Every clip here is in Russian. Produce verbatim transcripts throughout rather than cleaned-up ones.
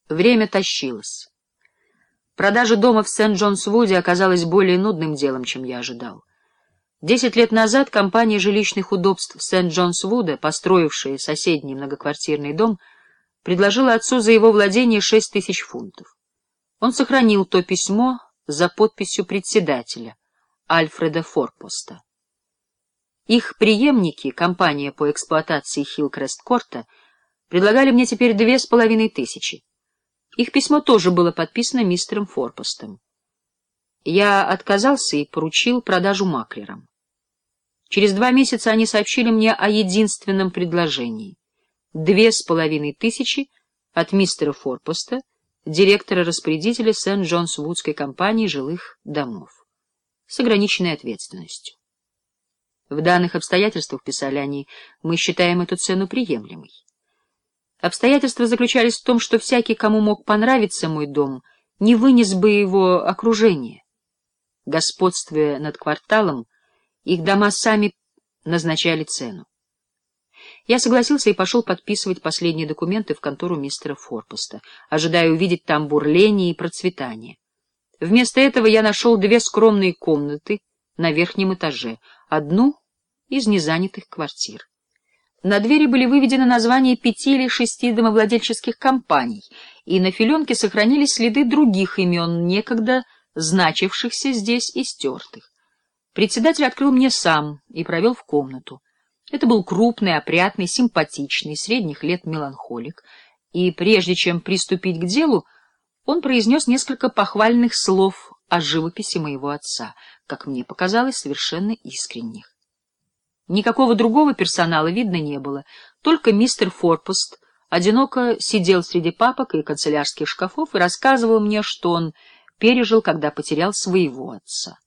Время тащилось. Продажа дома в Сент-Джонс-Вуде оказалась более нудным делом, чем я ожидал. Десять лет назад компания жилищных удобств Сент-Джонс-Вуда, построившая соседний многоквартирный дом, предложила отцу за его владение шесть тысяч фунтов. Он сохранил то письмо за подписью председателя, Альфреда Форпоста. Их преемники, компания по эксплуатации Хиллкрест-Корта, предлагали мне теперь две с половиной тысячи. Их письмо тоже было подписано мистером Форпостом. Я отказался и поручил продажу маклерам. Через два месяца они сообщили мне о единственном предложении — две с половиной тысячи от мистера Форпоста, директора-распорядителя Сент-Джонс-Вудской компании жилых домов, с ограниченной ответственностью. В данных обстоятельствах, писали они, мы считаем эту цену приемлемой. Обстоятельства заключались в том, что всякий, кому мог понравиться мой дом, не вынес бы его окружения. Господствуя над кварталом, их дома сами назначали цену. Я согласился и пошел подписывать последние документы в контору мистера Форпоста, ожидая увидеть там бурление и процветание. Вместо этого я нашел две скромные комнаты на верхнем этаже, одну из незанятых квартир. На двери были выведены названия пяти или шести домовладельческих компаний, и на филенке сохранились следы других имен, некогда значившихся здесь и стертых. Председатель открыл мне сам и провел в комнату. Это был крупный, опрятный, симпатичный, средних лет меланхолик, и прежде чем приступить к делу, он произнес несколько похвальных слов о живописи моего отца, как мне показалось, совершенно искренних. Никакого другого персонала видно не было, только мистер Форпост одиноко сидел среди папок и канцелярских шкафов и рассказывал мне, что он пережил, когда потерял своего отца.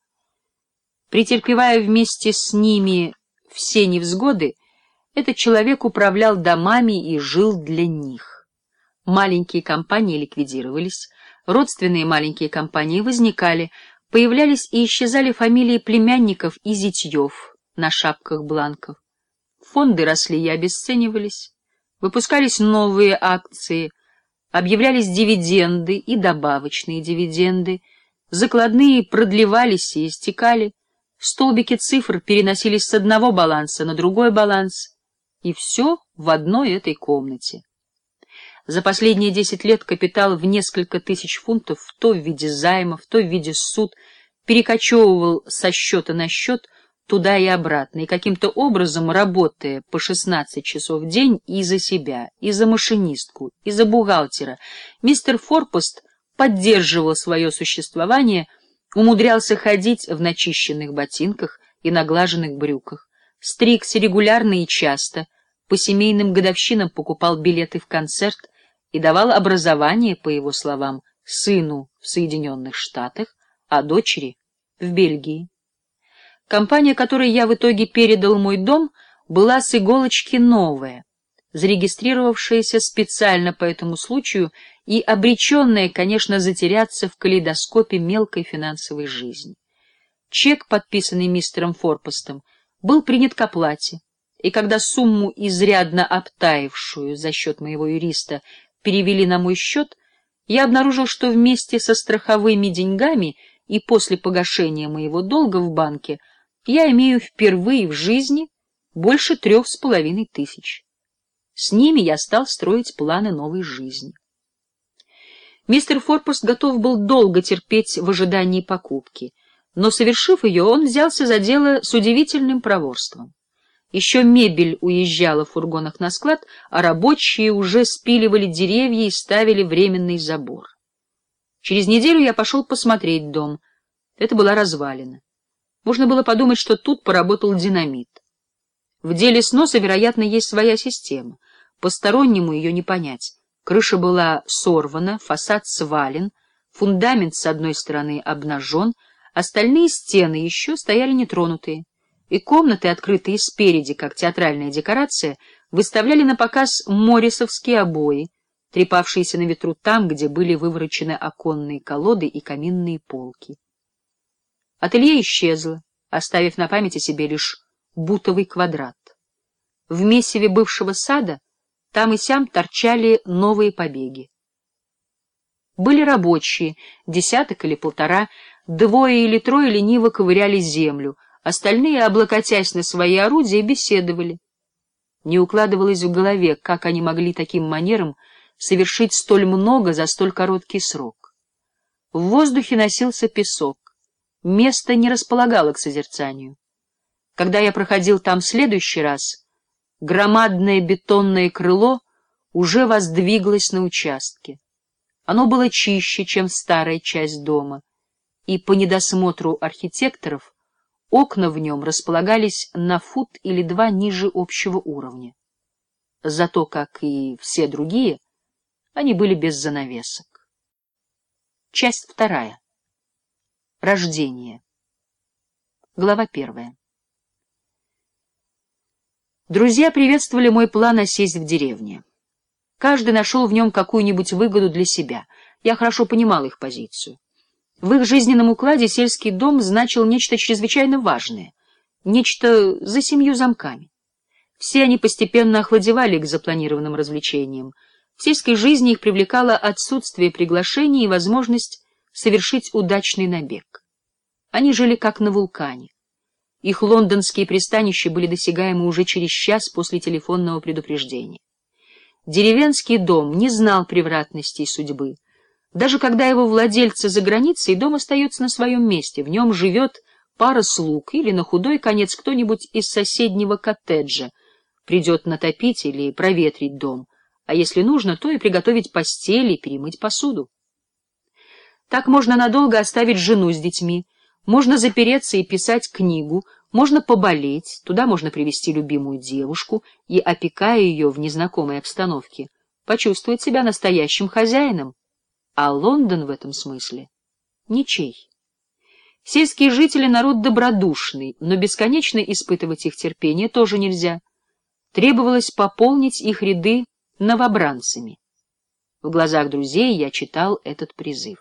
Претерпевая вместе с ними все невзгоды, этот человек управлял домами и жил для них. Маленькие компании ликвидировались, родственные маленькие компании возникали, появлялись и исчезали фамилии племянников и зятьев на шапках бланков. Фонды росли и обесценивались, выпускались новые акции, объявлялись дивиденды и добавочные дивиденды, закладные продлевались и истекали, столбики цифр переносились с одного баланса на другой баланс, и все в одной этой комнате. За последние десять лет капитал в несколько тысяч фунтов, то в виде займов, то в виде ссуд, перекочевывал со счета на счет туда и обратно, и каким-то образом, работая по шестнадцать часов в день и за себя, и за машинистку, и за бухгалтера, мистер Форпост поддерживал свое существование, умудрялся ходить в начищенных ботинках и наглаженных брюках, стригся регулярно и часто, по семейным годовщинам покупал билеты в концерт и давал образование, по его словам, сыну в Соединенных Штатах, а дочери в Бельгии. Компания, которой я в итоге передал мой дом, была с иголочки новая, зарегистрировавшаяся специально по этому случаю и обреченная, конечно, затеряться в калейдоскопе мелкой финансовой жизни. Чек, подписанный мистером Форпостом, был принят к оплате, и когда сумму, изрядно обтаившую за счет моего юриста, перевели на мой счет, я обнаружил, что вместе со страховыми деньгами и после погашения моего долга в банке я имею впервые в жизни больше трех с половиной тысяч. С ними я стал строить планы новой жизни. Мистер Форпост готов был долго терпеть в ожидании покупки, но, совершив ее, он взялся за дело с удивительным проворством. Еще мебель уезжала в фургонах на склад, а рабочие уже спиливали деревья и ставили временный забор. Через неделю я пошел посмотреть дом. Это была развалина. Можно было подумать, что тут поработал динамит. В деле сноса, вероятно, есть своя система. Постороннему ее не понять. Крыша была сорвана, фасад свален, фундамент с одной стороны обнажен, остальные стены еще стояли нетронутые, и комнаты, открытые спереди, как театральная декорация, выставляли на показ моррисовские обои, трепавшиеся на ветру там, где были выворочены оконные колоды и каминные полки. Ателье исчезло, оставив на памяти себе лишь бутовый квадрат. В месиве бывшего сада там и сям торчали новые побеги. Были рабочие, десяток или полтора, двое или трое лениво ковыряли землю, остальные, облокотясь на свои орудия, беседовали. Не укладывалось в голове, как они могли таким манером совершить столь много за столь короткий срок. В воздухе носился песок, место не располагало к созерцанию. Когда я проходил там в следующий раз, громадное бетонное крыло уже воздвиглось на участке. Оно было чище, чем старая часть дома, и по недосмотру архитекторов окна в нем располагались на фут или два ниже общего уровня. Зато, как и все другие, они были без занавесок. Часть вторая. Рождение. Глава первая. Друзья приветствовали мой план осесть в деревне. Каждый нашел в нем какую-нибудь выгоду для себя. Я хорошо понимал их позицию. В их жизненном укладе сельский дом значил нечто чрезвычайно важное, нечто за семью замками. Все они постепенно охладевали к запланированным развлечениям. В сельской жизни их привлекало отсутствие приглашений и возможность совершить удачный набег. Они жили как на вулкане. Их лондонские пристанища были досягаемы уже через час после телефонного предупреждения. Деревенский дом не знал превратностей судьбы. Даже когда его владельцы за границей, дом остается на своем месте, в нем живет пара слуг или на худой конец кто-нибудь из соседнего коттеджа придет натопить или проветрить дом, а если нужно, то и приготовить постель и перемыть посуду. Так можно надолго оставить жену с детьми, можно запереться и писать книгу, можно поболеть, туда можно привести любимую девушку и, опекая ее в незнакомой обстановке, почувствовать себя настоящим хозяином. А Лондон в этом смысле ничей. Сельские жители — народ добродушный, но бесконечно испытывать их терпение тоже нельзя. Требовалось пополнить их ряды новобранцами. В глазах друзей я читал этот призыв.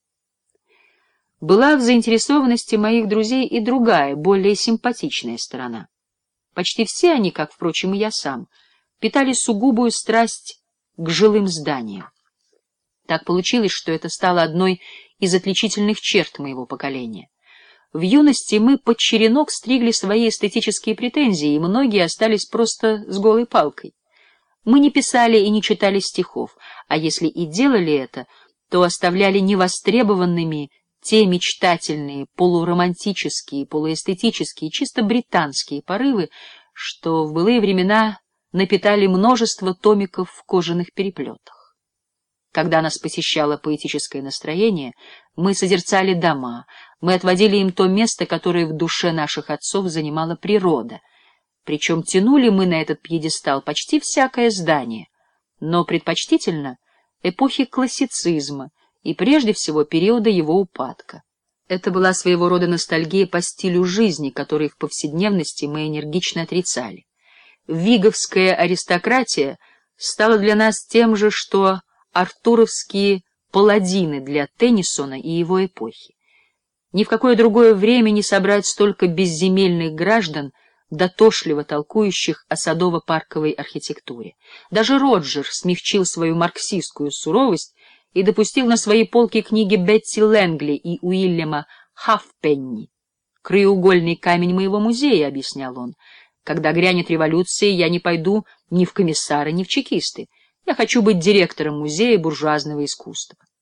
Была в заинтересованности моих друзей и другая, более симпатичная сторона. Почти все они, как, впрочем, и я сам, питали сугубую страсть к жилым зданиям. Так получилось, что это стало одной из отличительных черт моего поколения. В юности мы под черенок стригли свои эстетические претензии, и многие остались просто с голой палкой. Мы не писали и не читали стихов, а если и делали это, то оставляли невостребованными те мечтательные, полуромантические, полуэстетические, чисто британские порывы, что в былые времена напитали множество томиков в кожаных переплетах. Когда нас посещало поэтическое настроение, мы созерцали дома, мы отводили им то место, которое в душе наших отцов занимала природа. Причем тянули мы на этот пьедестал почти всякое здание, но предпочтительно эпохи классицизма и прежде всего периода его упадка. Это была своего рода ностальгия по стилю жизни, который в повседневности мы энергично отрицали. Виговская аристократия стала для нас тем же, что артуровские паладины для Теннисона и его эпохи. Ни в какое другое время не собрать столько безземельных граждан, дотошливо толкующих о садово-парковой архитектуре. Даже Роджер смягчил свою марксистскую суровость и допустил на свои полки книги Бетти Лэнгли и Уильяма Хафпенни. «Краеугольный камень моего музея», — объяснял он. «Когда грянет революция, я не пойду ни в комиссары, ни в чекисты. Я хочу быть директором музея буржуазного искусства».